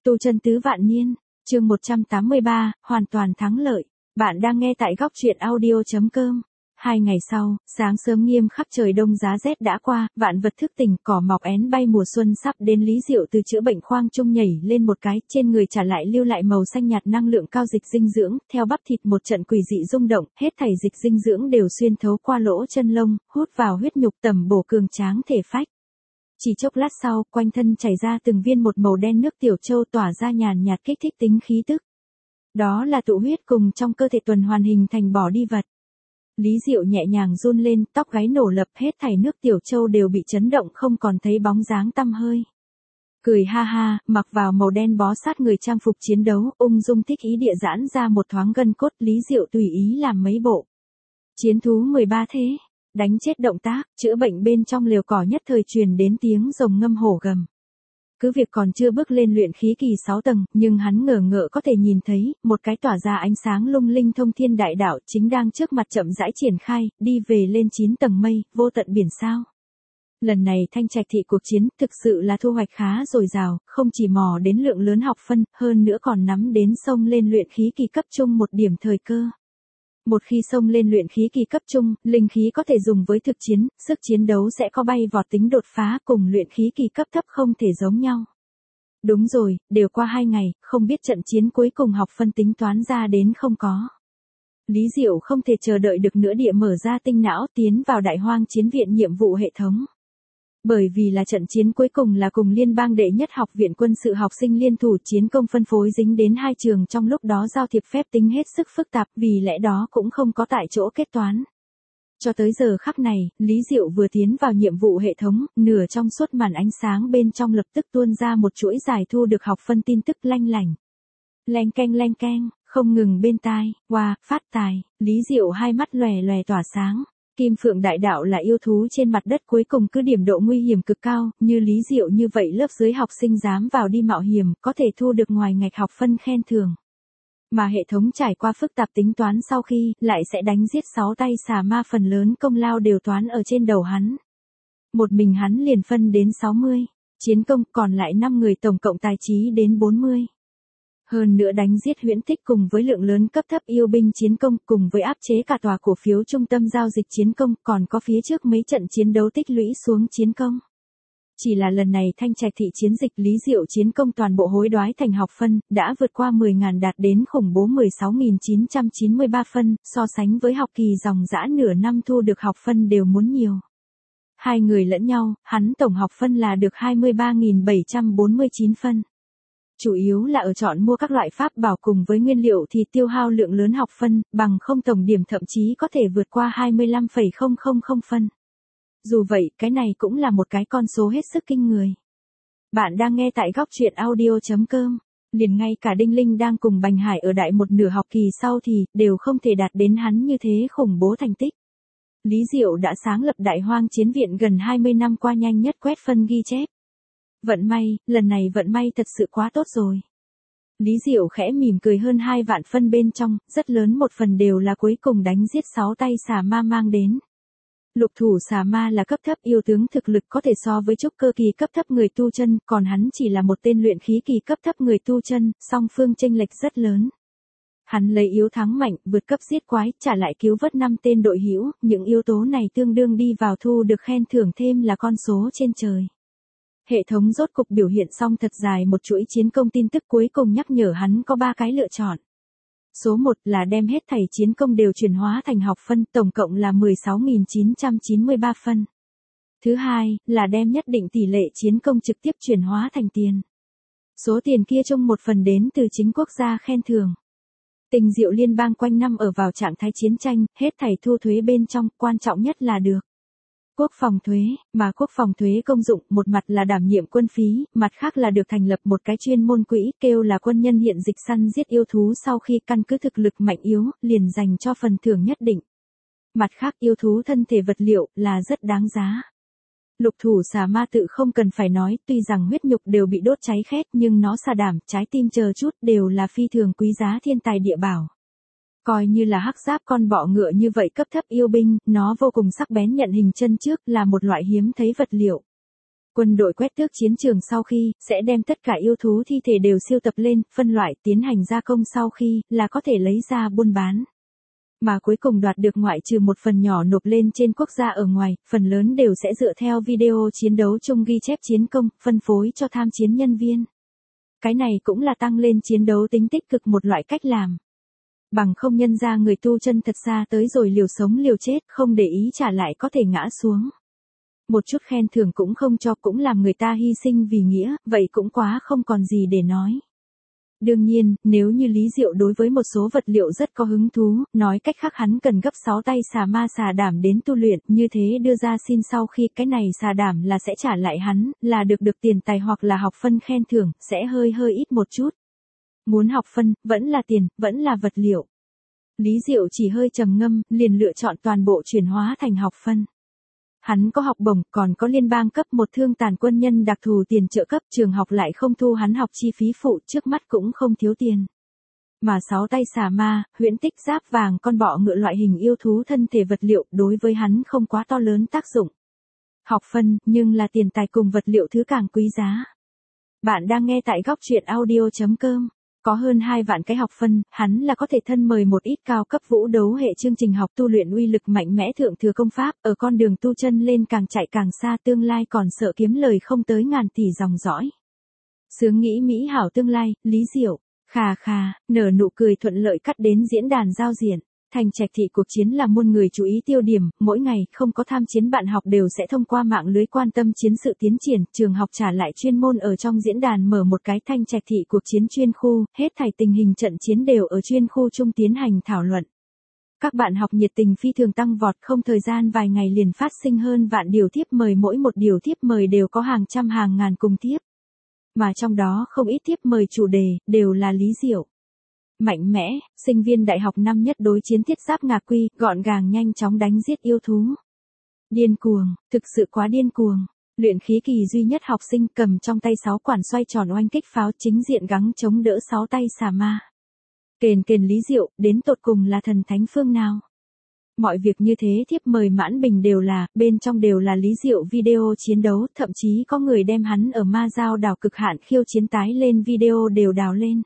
Tu chân tứ vạn niên, chương 183, hoàn toàn thắng lợi. Bạn đang nghe tại góc truyện audio.com. 2 ngày sau, sáng sớm nghiêm khắc trời đông giá rét đã qua, vạn vật thức tỉnh, cỏ mọc én bay mùa xuân sắp đến. Lý Diệu từ chữa bệnh khoang trung nhảy lên một cái, trên người trả lại lưu lại màu xanh nhạt năng lượng cao dịch dinh dưỡng, theo bắp thịt một trận quỷ dị rung động, hết thảy dịch dinh dưỡng đều xuyên thấu qua lỗ chân lông, hút vào huyết nhục tầm bổ cường tráng thể phách. Chỉ chốc lát sau, quanh thân chảy ra từng viên một màu đen nước tiểu châu tỏa ra nhàn nhạt kích thích tính khí tức. Đó là tụ huyết cùng trong cơ thể tuần hoàn hình thành bỏ đi vật. Lý Diệu nhẹ nhàng run lên, tóc gáy nổ lập, hết thảy nước tiểu châu đều bị chấn động không còn thấy bóng dáng tăm hơi. Cười ha ha, mặc vào màu đen bó sát người trang phục chiến đấu, ung dung thích ý địa giãn ra một thoáng gân cốt. Lý Diệu tùy ý làm mấy bộ chiến thú 13 thế, đánh chết động tác, chữa bệnh bên trong liều cỏ nhất thời truyền đến tiếng rồng ngâm hổ gầm. Cứ việc còn chưa bước lên luyện khí kỳ 6 tầng, nhưng hắn ngờ ngợ có thể nhìn thấy, một cái tỏa ra ánh sáng lung linh thông thiên đại đạo chính đang trước mặt chậm rãi triển khai, đi về lên 9 tầng mây, vô tận biển sao. Lần này Thanh Trạch thị cuộc chiến thực sự là thu hoạch khá dồi dào, không chỉ mò đến lượng lớn học phân, hơn nữa còn nắm đến xông lên luyện khí kỳ cấp trung một điểm thời cơ. Một khi xông lên luyện khí kỳ cấp trung, linh khí có thể dùng với thực chiến, sức chiến đấu sẽ có bay vọt tính đột phá, cùng luyện khí kỳ cấp thấp không thể giống nhau. Đúng rồi, đều qua 2 ngày, không biết trận chiến cuối cùng học phân tính toán ra đến không có. Lý Diệu không thể chờ đợi được nữa địa mở ra tinh não tiến vào Đại Hoang Chiến viện nhiệm vụ hệ thống. Bởi vì là trận chiến cuối cùng là cùng liên bang đệ nhất học viện quân sự học sinh liên thủ, chiến công phân phối dính đến hai trường, trong lúc đó giao thiệp phép tính hết sức phức tạp, vì lẽ đó cũng không có tại chỗ kết toán. Cho tới giờ khắc này, Lý Diệu vừa tiến vào nhiệm vụ hệ thống, nửa trong suốt màn ánh sáng bên trong lập tức tuôn ra một chuỗi giải thu được học phân tin tức lanh lảnh. Leng keng, không ngừng bên tai. Wow, phát tài. Lý Diệu hai mắt lòe lòe tỏa sáng. Kim Phượng Đại Đạo là yêu thú trên mặt đất cuối cùng cứ điểm độ nguy hiểm cực cao, như Lý Diệu như vậy lớp dưới học sinh dám vào đi mạo hiểm, có thể thu được ngoài ngạch học phân khen thưởng. Mà hệ thống trải qua phức tạp tính toán sau khi, lại sẽ đánh giết 6 tay xà ma, phần lớn công lao đều toán ở trên đầu hắn. Một mình hắn liền phân đến 60 chiến công, còn lại 5 người tổng cộng tài trí đến 40. Hơn nữa đánh giết huyễn tích cùng với lượng lớn cấp thấp yêu binh chiến công, cùng với áp chế cả tòa cổ phiếu trung tâm giao dịch chiến công, còn có phía trước mấy trận chiến đấu tích lũy xuống chiến công. Chỉ là lần này Thanh Trạch thị chiến dịch, Lý Diệu chiến công toàn bộ hối đoái thành học phân, đã vượt qua 10.000, đạt đến khủng bố 16.993 phân, so sánh với học kỳ dòng dã nửa năm thu được học phân đều muốn nhiều. Hai người lẫn nhau, hắn tổng học phân là được 23.749 phân. Chủ yếu là ở chọn mua các loại pháp bảo cùng với nguyên liệu thì tiêu hao lượng lớn học phân, bằng không tổng điểm thậm chí có thể vượt qua 25,000 phân. Dù vậy, cái này cũng là một cái con số hết sức kinh người. Bạn đang nghe tại góc truyện audio.com. Liền ngay cả Đinh Linh đang cùng Bành Hải ở đại một nửa học kỳ sau thì, đều không thể đạt đến hắn như thế khủng bố thành tích. Lý Diệu đã sáng lập Đại Hoang Chiến viện gần 20 năm qua nhanh nhất quét phân ghi chép. Vận may, lần này vận may thật sự quá tốt rồi. Lý Diệu khẽ mỉm cười, hơn 2 vạn phân bên trong, rất lớn một phần đều là cuối cùng đánh giết 6 tay xà ma mang đến. Lục thủ xà ma là cấp thấp yêu tướng, thực lực có thể so với trúc cơ kỳ cấp thấp người tu chân, còn hắn chỉ là một tên luyện khí kỳ cấp thấp người tu chân, song phương chênh lệch rất lớn. Hắn lấy yếu thắng mạnh, vượt cấp giết quái, trả lại cứu vớt 5 tên đội hữu, những yếu tố này tương đương đi vào thu được khen thưởng thêm là con số trên trời. Hệ thống rốt cục biểu hiện xong thật dài một chuỗi chiến công tin tức, cuối cùng nhắc nhở hắn có 3 cái lựa chọn. Số 1 là đem hết thảy chiến công đều chuyển hóa thành học phân, tổng cộng là 16.993 phân. Thứ hai, là đem nhất định tỷ lệ chiến công trực tiếp chuyển hóa thành tiền. Số tiền kia chung một phần đến từ chính quốc gia khen thưởng. Tình Diệu liên bang quanh năm ở vào trạng thái chiến tranh, hết thảy thu thuế bên trong, quan trọng nhất là được quốc phòng thuế, mà quốc phòng thuế công dụng, một mặt là đảm nhiệm quân phí, mặt khác là được thành lập một cái chuyên môn quỹ, kêu là quân nhân hiện dịch săn giết yêu thú, sau khi căn cứ thực lực mạnh yếu, liền dành cho phần thưởng nhất định. Mặt khác yêu thú thân thể vật liệu, là rất đáng giá. Lục thủ xà ma tự không cần phải nói, tuy rằng huyết nhục đều bị đốt cháy khét, nhưng nó xà đảm, trái tim chờ chút đều là phi thường quý giá thiên tài địa bảo. Coi như là hắc giáp con bọ ngựa như vậy cấp thấp yêu binh, nó vô cùng sắc bén, nhận hình chân trước, là một loại hiếm thấy vật liệu. Quân đội quét tước chiến trường sau khi, sẽ đem tất cả yêu thú thi thể đều sưu tập lên, phân loại, tiến hành gia công sau khi, là có thể lấy ra buôn bán. Mà cuối cùng đoạt được ngoại trừ một phần nhỏ nộp lên trên quốc gia ở ngoài, phần lớn đều sẽ dựa theo video chiến đấu chung ghi chép chiến công, phân phối cho tham chiến nhân viên. Cái này cũng là tăng lên chiến đấu tính tích cực một loại cách làm. Bằng không nhân ra người tu chân thật xa tới rồi liều sống liều chết, không để ý trả lại có thể ngã xuống. Một chút khen thưởng cũng không cho, cũng làm người ta hy sinh vì nghĩa, vậy cũng quá không còn gì để nói. Đương nhiên, nếu như Lý Diệu đối với một số vật liệu rất có hứng thú, nói cách khác hắn cần gấp 6 tay xà ma xà đảm đến tu luyện, như thế đưa ra xin sau khi cái này xà đảm là sẽ trả lại hắn, là được tiền tài hoặc là học phân khen thưởng, sẽ hơi ít một chút. Muốn học phân, vẫn là tiền, vẫn là vật liệu. Lý Diệu chỉ hơi trầm ngâm, liền lựa chọn toàn bộ chuyển hóa thành học phân. Hắn có học bổng, còn có liên bang cấp một thương tàn quân nhân đặc thù tiền trợ cấp, trường học lại không thu hắn học chi phí phụ, trước mắt cũng không thiếu tiền. Mà 6 tay xà ma, huyễn tích giáp vàng con bọ ngựa loại hình yêu thú thân thể vật liệu đối với hắn không quá to lớn tác dụng. Học phân, nhưng là tiền tài cùng vật liệu thứ càng quý giá. Bạn đang nghe tại góc truyện audio.com. Có hơn 2 vạn cái học phân, hắn là có thể thân mời một ít cao cấp vũ đấu hệ chương trình học tu luyện uy lực mạnh mẽ thượng thừa công pháp, ở con đường tu chân lên càng chạy càng xa, tương lai còn sợ kiếm lời không tới ngàn tỷ dòng dõi. Sướng nghĩ mỹ hảo tương lai, Lý Diệu, khà, nở nụ cười thuận lợi cắt đến diễn đàn giao diện. Thành Trạch thị cuộc chiến là muôn người chú ý tiêu điểm, mỗi ngày không có tham chiến bạn học đều sẽ thông qua mạng lưới quan tâm chiến sự tiến triển, trường học trả lại chuyên môn ở trong diễn đàn mở một cái Thanh Trạch thị cuộc chiến chuyên khu, hết thảy tình hình trận chiến đều ở chuyên khu chung tiến hành thảo luận. Các bạn học nhiệt tình phi thường tăng vọt, không thời gian vài ngày liền phát sinh hơn vạn điều thiếp mời, mỗi một điều thiếp mời đều có hàng trăm hàng ngàn cùng thiếp. Mà trong đó không ít thiếp mời chủ đề, đều là Lý Diệu. Mạnh mẽ, sinh viên đại học năm nhất đối chiến thiết giáp ngạc quy, gọn gàng nhanh chóng đánh giết yêu thú. Điên cuồng, thực sự quá điên cuồng. Luyện khí kỳ duy nhất học sinh cầm trong tay 6 quản xoay tròn oanh kích pháo chính diện gắng chống đỡ 6 tay xà ma. Kền Lý Diệu, đến tột cùng là thần thánh phương nào? Mọi việc như thế thiếp mời mãn bình đều là, bên trong đều là Lý Diệu video chiến đấu, thậm chí có người đem hắn ở ma giao đảo cực hạn khiêu chiến tái lên video đều đào lên.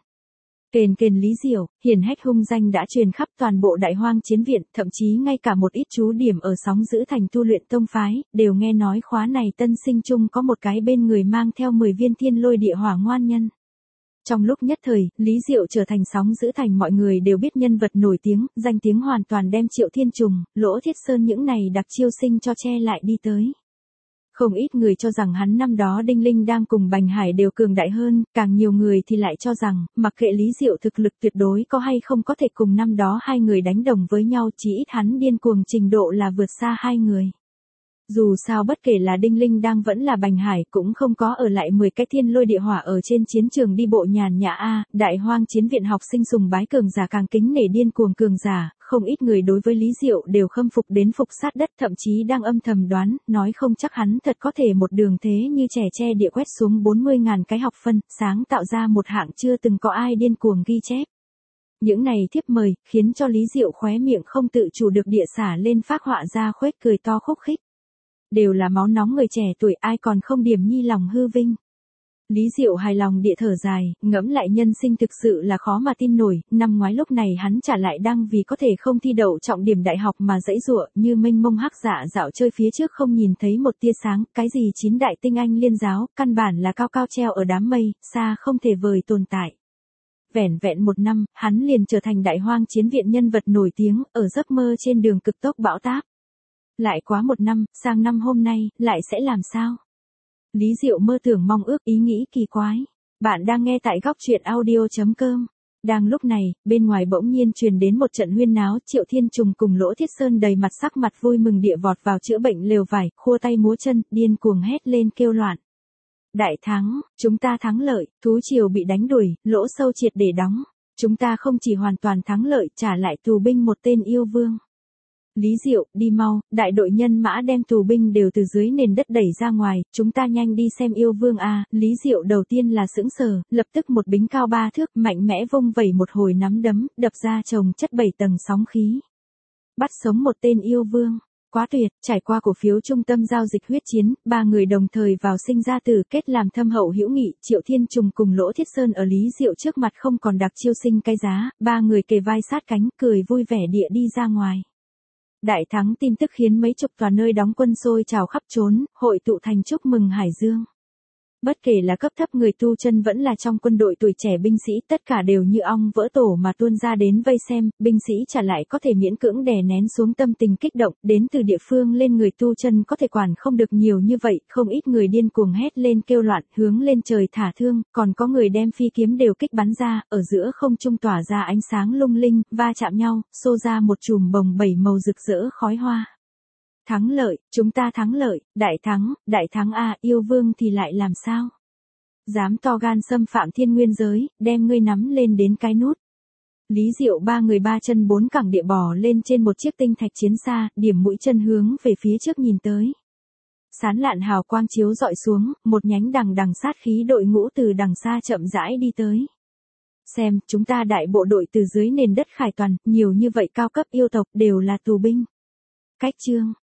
Kền Lý Diệu, hiển hách hung danh đã truyền khắp toàn bộ Đại Hoang chiến viện, thậm chí ngay cả một ít chú điểm ở sóng giữ thành tu luyện tông phái, đều nghe nói khóa này tân sinh chung có một cái bên người mang theo 10 viên thiên lôi địa hỏa ngoan nhân. Trong lúc nhất thời, Lý Diệu trở thành sóng giữ thành mọi người đều biết nhân vật nổi tiếng, danh tiếng hoàn toàn đem Triệu Thiên Trùng, Lỗ Thiết Sơn những này đặc chiêu sinh cho che lại đi tới. Không ít người cho rằng hắn năm đó Đinh Linh đang cùng Bành Hải đều cường đại hơn, càng nhiều người thì lại cho rằng, mặc kệ Lý Diệu thực lực tuyệt đối có hay không có thể cùng năm đó hai người đánh đồng với nhau, chỉ ít hắn điên cuồng trình độ là vượt xa hai người. Dù sao bất kể là Đinh Linh đang vẫn là Bành Hải cũng không có ở lại 10 cái thiên lôi địa hỏa ở trên chiến trường đi bộ nhàn nhã a. Đại Hoang chiến viện học sinh sùng bái cường giả càng kính nể điên cuồng cường giả, không ít người đối với Lý Diệu đều khâm phục đến phục sát đất, thậm chí đang âm thầm đoán, nói không chắc hắn thật có thể một đường thế như trẻ tre địa quét xuống 40.000 cái học phân, sáng tạo ra một hạng chưa từng có ai điên cuồng ghi chép. Những này thiếp mời, khiến cho Lý Diệu khóe miệng không tự chủ được địa xả lên phác họa ra khuếch cười to khúc khích. Đều là máu nóng người trẻ tuổi, ai còn không điểm nhi lòng hư vinh. Lý Diệu hài lòng địa thở dài, ngẫm lại nhân sinh thực sự là khó mà tin nổi, năm ngoái lúc này hắn trả lại đang vì có thể không thi đậu trọng điểm đại học mà dãy dụa, như mênh mông hắc dạ dạo chơi phía trước không nhìn thấy một tia sáng, cái gì 9 đại tinh anh liên giáo, căn bản là cao cao treo ở đám mây, xa không thể vời tồn tại. Vẻn một năm, hắn liền trở thành Đại Hoang chiến viện nhân vật nổi tiếng, ở giấc mơ trên đường cực tốc bão táp. Lại quá một năm, sang năm hôm nay, lại sẽ làm sao? Lý Diệu mơ tưởng mong ước, ý nghĩ kỳ quái. Bạn đang nghe tại góc truyện audio.com. Đang lúc này, bên ngoài bỗng nhiên truyền đến một trận huyên náo, Triệu Thiên Trùng cùng Lỗ Thiết Sơn đầy mặt sắc mặt vui mừng địa vọt vào chữa bệnh lều vải, khua tay múa chân, điên cuồng hét lên kêu loạn. Đại thắng, chúng ta thắng lợi, thú triều bị đánh đuổi, lỗ sâu triệt để đóng. Chúng ta không chỉ hoàn toàn thắng lợi, trả lại tù binh một tên yêu vương. Lý Diệu, đi mau, đại đội nhân mã đem tù binh đều từ dưới nền đất đẩy ra ngoài, chúng ta nhanh đi xem yêu vương a. Lý Diệu đầu tiên là sững sờ, lập tức một bính cao 3 thước, mạnh mẽ vung vẩy một hồi nắm đấm, đập ra chồng chất 7 tầng sóng khí. Bắt sống một tên yêu vương. Quá tuyệt, trải qua cổ phiếu trung tâm giao dịch huyết chiến, ba người đồng thời vào sinh ra tử kết làm thâm hậu hữu nghị, Triệu Thiên Trùng cùng Lỗ Thiết Sơn ở Lý Diệu trước mặt không còn đặc chiêu sinh cái giá, ba người kề vai sát cánh, cười vui vẻ địa đi ra ngoài. Đại thắng tin tức khiến mấy chục tòa nơi đóng quân sôi trào khắp trốn, hội tụ thành chúc mừng Hải Dương. Bất kể là cấp thấp người tu chân vẫn là trong quân đội tuổi trẻ binh sĩ, tất cả đều như ong vỡ tổ mà tuôn ra đến vây xem, binh sĩ trả lại có thể miễn cưỡng đè nén xuống tâm tình kích động, đến từ địa phương lên người tu chân có thể quản không được nhiều như vậy, không ít người điên cuồng hét lên kêu loạn, hướng lên trời thả thương, còn có người đem phi kiếm đều kích bắn ra, ở giữa không trung tỏa ra ánh sáng lung linh, va chạm nhau, xô ra một chùm bồng bẩy màu rực rỡ khói hoa. Thắng lợi, chúng ta thắng lợi, đại thắng a, yêu vương thì lại làm sao? Dám to gan xâm phạm thiên nguyên giới, đem ngươi nắm lên đến cái nút. Lý Diệu ba người ba chân bốn cẳng địa bò lên trên một chiếc tinh thạch chiến xa, điểm mũi chân hướng về phía trước nhìn tới. Sán lạn hào quang chiếu dọi xuống, một nhánh đằng đằng sát khí đội ngũ từ đằng xa chậm rãi đi tới. Xem, chúng ta đại bộ đội từ dưới nền đất khải toàn, nhiều như vậy cao cấp yêu tộc đều là tù binh. Cách chương